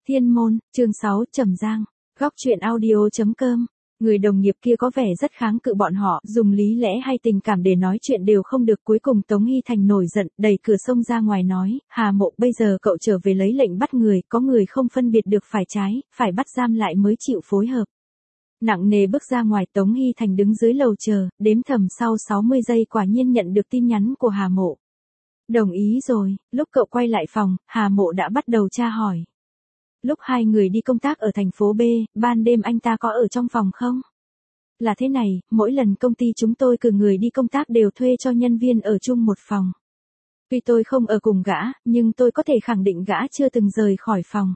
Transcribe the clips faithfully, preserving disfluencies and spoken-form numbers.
Thiên môn, chương sáu, Trầm Giang, góc truyện audio chấm com. Người đồng nghiệp kia có vẻ rất kháng cự bọn họ, dùng lý lẽ hay tình cảm để nói chuyện đều không được. Cuối cùng Tống Hy Thành nổi giận, đẩy cửa xông ra ngoài nói, Hà Mộ, bây giờ cậu trở về lấy lệnh bắt người, có người không phân biệt được phải trái, phải bắt giam lại mới chịu phối hợp. Nặng nề bước ra ngoài, Tống Hy Thành đứng dưới lầu chờ, đếm thầm sau sáu mươi giây quả nhiên nhận được tin nhắn của Hà Mộ. Đồng ý rồi. Lúc cậu quay lại phòng, Hà Mộ đã bắt đầu tra hỏi. Lúc hai người đi công tác ở thành phố B, ban đêm anh ta có ở trong phòng không? Là thế này, mỗi lần công ty chúng tôi cử người đi công tác đều thuê cho nhân viên ở chung một phòng. Tuy tôi không ở cùng gã, nhưng tôi có thể khẳng định gã chưa từng rời khỏi phòng.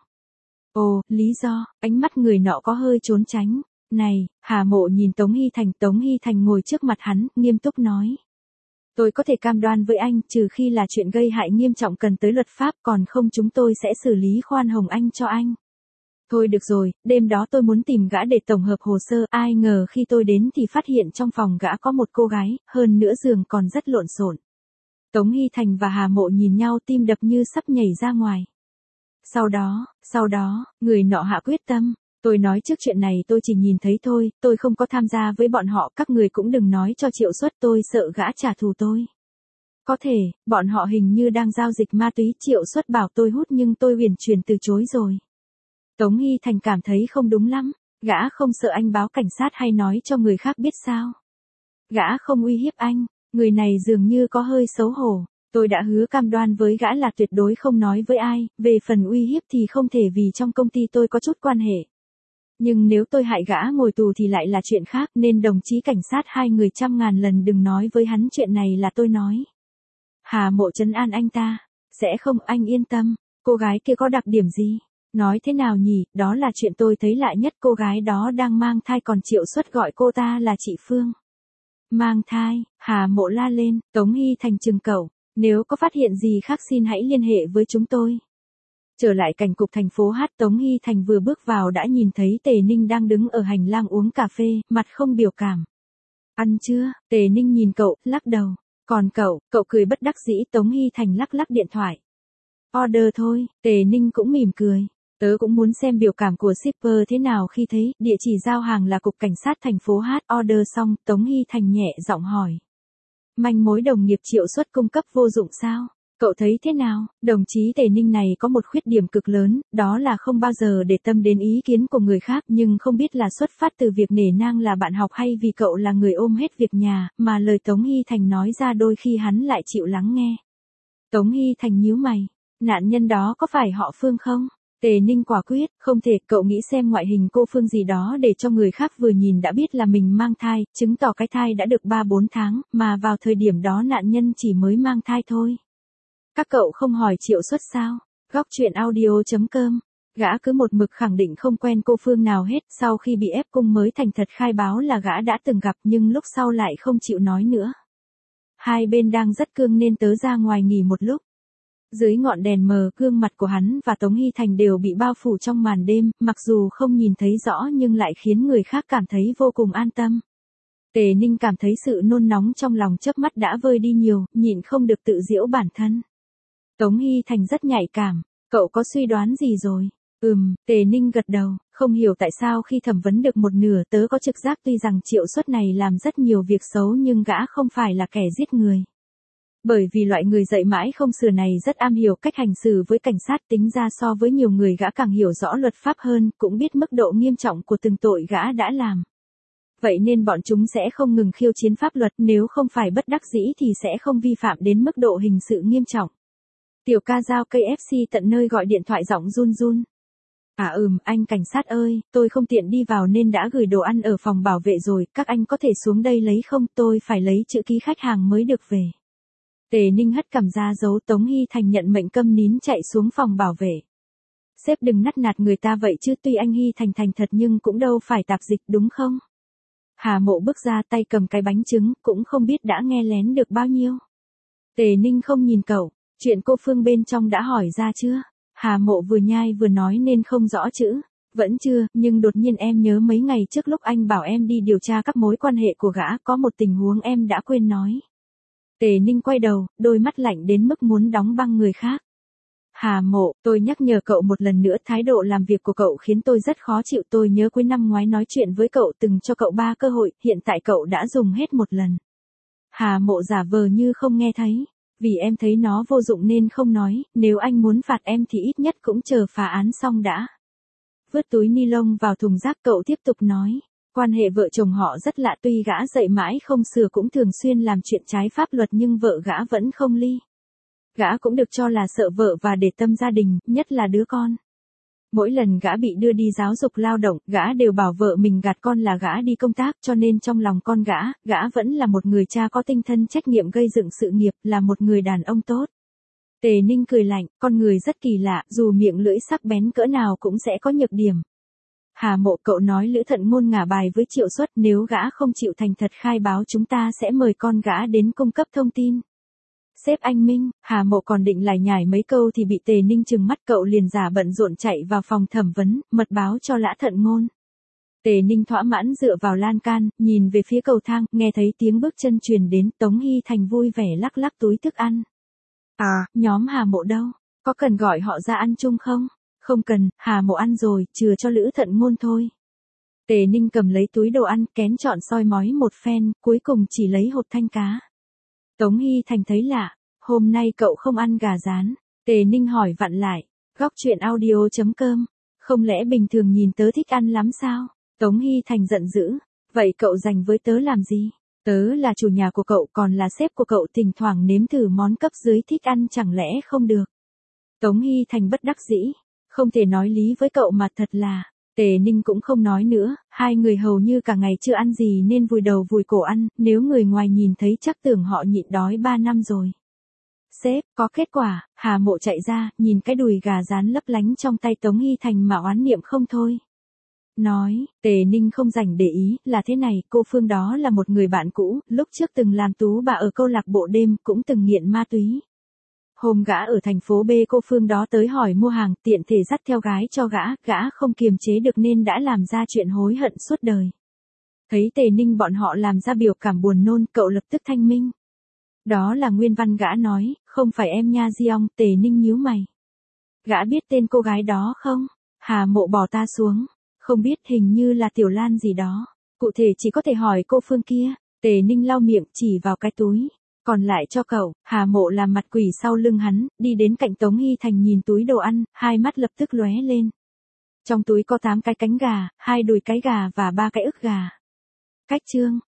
Ồ, lý do, ánh mắt người nọ có hơi trốn tránh. Này, Hà Mộ nhìn Tống Hy Thành, Tống Hy Thành ngồi trước mặt hắn, nghiêm túc nói. Tôi có thể cam đoan với anh, trừ khi là chuyện gây hại nghiêm trọng cần tới luật pháp, còn không chúng tôi sẽ xử lý khoan hồng anh cho anh. Thôi được rồi, đêm đó tôi muốn tìm gã để tổng hợp hồ sơ, ai ngờ khi tôi đến thì phát hiện trong phòng gã có một cô gái, hơn nữa giường còn rất lộn xộn. Tống Hy Thành và Hà Mộ nhìn nhau, tim đập như sắp nhảy ra ngoài. Sau đó, sau đó, người nọ hạ quyết tâm. Tôi nói trước chuyện này tôi chỉ nhìn thấy thôi, tôi không có tham gia với bọn họ, các người cũng đừng nói cho Triệu Xuất, tôi sợ gã trả thù tôi. Có thể, bọn họ hình như đang giao dịch ma túy, Triệu Xuất bảo tôi hút nhưng tôi huyền chuyển từ chối rồi. Tống Hy Thành cảm thấy không đúng lắm, gã không sợ anh báo cảnh sát hay nói cho người khác biết sao? Gã không uy hiếp anh, người này dường như có hơi xấu hổ. Tôi đã hứa cam đoan với gã là tuyệt đối không nói với ai, về phần uy hiếp thì không thể vì trong công ty tôi có chút quan hệ. Nhưng nếu tôi hại gã ngồi tù thì lại là chuyện khác, nên đồng chí cảnh sát hai người trăm ngàn lần đừng nói với hắn chuyện này là tôi nói. Hà Mộ trấn an anh ta, sẽ không, anh yên tâm, cô gái kia có đặc điểm gì? Nói thế nào nhỉ, đó là chuyện tôi thấy lạ nhất, cô gái đó đang mang thai còn Triệu Xuất gọi cô ta là chị Phương. Mang thai, Hà Mộ la lên, Tống Hy Thành trừng cậu, nếu có phát hiện gì khác xin hãy liên hệ với chúng tôi. Trở lại cảnh cục thành phố H, Tống Hy Thành vừa bước vào đã nhìn thấy Tề Ninh đang đứng ở hành lang uống cà phê, mặt không biểu cảm. Ăn chưa? Tề Ninh nhìn cậu, lắc đầu. Còn cậu, cậu cười bất đắc dĩ. Tống Hy Thành lắc lắc điện thoại. Order thôi, Tề Ninh cũng mỉm cười. Tớ cũng muốn xem biểu cảm của shipper thế nào khi thấy, địa chỉ giao hàng là cục cảnh sát thành phố H. Order xong, Tống Hy Thành nhẹ giọng hỏi. Manh mối đồng nghiệp Triệu Xuất cung cấp vô dụng sao? Cậu thấy thế nào? Đồng chí Tề Ninh này có một khuyết điểm cực lớn, đó là không bao giờ để tâm đến ý kiến của người khác, nhưng không biết là xuất phát từ việc nể nang là bạn học hay vì cậu là người ôm hết việc nhà, mà lời Tống Hy Thành nói ra đôi khi hắn lại chịu lắng nghe. Tống Hy Thành nhíu mày, nạn nhân đó có phải họ Phương không? Tề Ninh quả quyết, không thể, cậu nghĩ xem ngoại hình cô Phương gì đó để cho người khác vừa nhìn đã biết là mình mang thai, chứng tỏ cái thai đã được ba bốn tháng, mà vào thời điểm đó nạn nhân chỉ mới mang thai thôi. Các cậu không hỏi Triệu Xuất sao? Góc truyện audio chấm com. Gã cứ một mực khẳng định không quen cô Phương nào hết, sau khi bị ép cung mới thành thật khai báo là gã đã từng gặp nhưng lúc sau lại không chịu nói nữa. Hai bên đang rất cương nên tớ ra ngoài nghỉ một lúc. Dưới ngọn đèn mờ, gương mặt của hắn và Tống Hy Thành đều bị bao phủ trong màn đêm, mặc dù không nhìn thấy rõ nhưng lại khiến người khác cảm thấy vô cùng an tâm. Tề Ninh cảm thấy sự nôn nóng trong lòng chớp mắt đã vơi đi nhiều, nhịn không được tự giễu bản thân. Tống Hy Thành rất nhạy cảm, cậu có suy đoán gì rồi? Ừm, Tề Ninh gật đầu, không hiểu tại sao khi thẩm vấn được một nửa tớ có trực giác tuy rằng Triệu Xuất này làm rất nhiều việc xấu nhưng gã không phải là kẻ giết người. Bởi vì loại người dạy mãi không sửa này rất am hiểu cách hành xử với cảnh sát, tính ra so với nhiều người gã càng hiểu rõ luật pháp hơn, cũng biết mức độ nghiêm trọng của từng tội gã đã làm. Vậy nên bọn chúng sẽ không ngừng khiêu chiến pháp luật, nếu không phải bất đắc dĩ thì sẽ không vi phạm đến mức độ hình sự nghiêm trọng. Tiểu ca giao cây ép xê tận nơi gọi điện thoại giọng run run. À ừm, anh cảnh sát ơi, tôi không tiện đi vào nên đã gửi đồ ăn ở phòng bảo vệ rồi, các anh có thể xuống đây lấy không, tôi phải lấy chữ ký khách hàng mới được về. Tề Ninh hất cằm ra giấu. Tống Hy Thành nhận mệnh câm nín chạy xuống phòng bảo vệ. Sếp đừng nắt nạt người ta vậy chứ, tuy anh Hy Thành thành thật nhưng cũng đâu phải tạp dịch đúng không? Hà Mộ bước ra tay cầm cái bánh trứng, cũng không biết đã nghe lén được bao nhiêu. Tề Ninh không nhìn cậu, chuyện cô Phương bên trong đã hỏi ra chưa? Hà Mộ vừa nhai vừa nói nên không rõ chữ. Vẫn chưa, nhưng đột nhiên em nhớ mấy ngày trước lúc anh bảo em đi điều tra các mối quan hệ của gã, có một tình huống em đã quên nói. Tề Ninh quay đầu, đôi mắt lạnh đến mức muốn đóng băng người khác. Hà Mộ, tôi nhắc nhở cậu một lần nữa, thái độ làm việc của cậu khiến tôi rất khó chịu. Tôi nhớ cuối năm ngoái nói chuyện với cậu từng cho cậu ba cơ hội, hiện tại cậu đã dùng hết một lần. Hà Mộ giả vờ như không nghe thấy. Vì em thấy nó vô dụng nên không nói, nếu anh muốn phạt em thì ít nhất cũng chờ phá án xong đã. Vứt túi ni lông vào thùng rác, cậu tiếp tục nói. Quan hệ vợ chồng họ rất lạ, tuy gã dậy mãi không sửa cũng thường xuyên làm chuyện trái pháp luật nhưng vợ gã vẫn không ly. Gã cũng được cho là sợ vợ và để tâm gia đình, nhất là đứa con. Mỗi lần gã bị đưa đi giáo dục lao động, gã đều bảo vợ mình gạt con là gã đi công tác, cho nên trong lòng con gã, gã vẫn là một người cha có tinh thần trách nhiệm gây dựng sự nghiệp, là một người đàn ông tốt. Tề Ninh cười lạnh, con người rất kỳ lạ, dù miệng lưỡi sắc bén cỡ nào cũng sẽ có nhược điểm. Hà Mộ, cậu nói Lữ Thận Ngôn ngả bài với Triệu Xuất, nếu gã không chịu thành thật khai báo chúng ta sẽ mời con gã đến cung cấp thông tin. Sếp anh Minh, Hà Mộ còn định lải nhải mấy câu thì bị Tề Ninh trừng mắt, cậu liền giả bận rộn chạy vào phòng thẩm vấn, mật báo cho Lã Thận Ngôn. Tề Ninh thỏa mãn dựa vào lan can, nhìn về phía cầu thang, nghe thấy tiếng bước chân truyền đến, Tống Hy Thành vui vẻ lắc lắc túi thức ăn. À, nhóm Hà Mộ đâu? Có cần gọi họ ra ăn chung không? Không cần, Hà Mộ ăn rồi, chừa cho Lữ Thận Ngôn thôi. Tề Ninh cầm lấy túi đồ ăn, kén chọn soi mói một phen, cuối cùng chỉ lấy hột thanh cá. Tống Hy Thành thấy lạ, hôm nay cậu không ăn gà rán. Tề Ninh hỏi vặn lại, góc truyện audio chấm com, không lẽ bình thường nhìn tớ thích ăn lắm sao? Tống Hy Thành giận dữ, vậy cậu dành với tớ làm gì? Tớ là chủ nhà của cậu, còn là sếp của cậu, thỉnh thoảng nếm thử món cấp dưới thích ăn chẳng lẽ không được? Tống Hy Thành bất đắc dĩ, không thể nói lý với cậu mà, thật là. Tề Ninh cũng không nói nữa, hai người hầu như cả ngày chưa ăn gì nên vùi đầu vùi cổ ăn, nếu người ngoài nhìn thấy chắc tưởng họ nhịn đói ba năm rồi. Sếp, có kết quả. Hà Mộ chạy ra, nhìn cái đùi gà rán lấp lánh trong tay Tống Hy Thành mà oán niệm không thôi. Nói, Tề Ninh không rảnh để ý, là thế này, cô Phương đó là một người bạn cũ, lúc trước từng làm tú bà ở câu lạc bộ đêm, cũng từng nghiện ma túy. Hôm gã ở thành phố B, cô Phương đó tới hỏi mua hàng, tiện thể dắt theo gái cho gã, gã không kiềm chế được nên đã làm ra chuyện hối hận suốt đời. Thấy Tề Ninh bọn họ làm ra biểu cảm buồn nôn, cậu lập tức thanh minh. Đó là nguyên văn gã nói, không phải em nha Diong. Tề Ninh nhíu mày. Gã biết tên cô gái đó không? Hà Mộ bỏ ta xuống. Không biết, hình như là Tiểu Lan gì đó. Cụ thể chỉ có thể hỏi cô Phương kia. Tề Ninh lau miệng, chỉ vào cái túi. Còn lại cho cậu. Hà Mộ làm mặt quỷ sau lưng hắn, đi đến cạnh Tống Hy Thành nhìn túi đồ ăn, hai mắt lập tức lóe lên. Trong túi có tám cái cánh gà, hai đùi cái gà và ba cái ức gà. Cách chương.